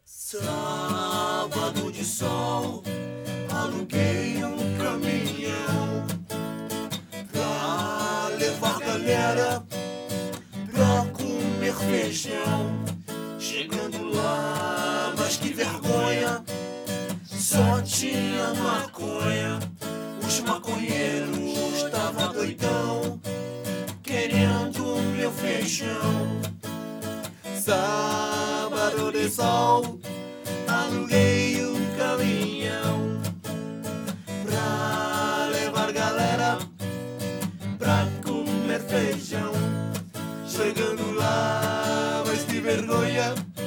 Sábado de sol, aluguei um caminhão pra levar galera pra comer feijão. Chegando lá, mas que vergonha, só tinha maconha. Os maconheiros tava doidão, querendo meu feijão. Sábado de sol, aluguei um caminhão pra levar galera pra comer feijão. Chegando lá, mas que vergonha,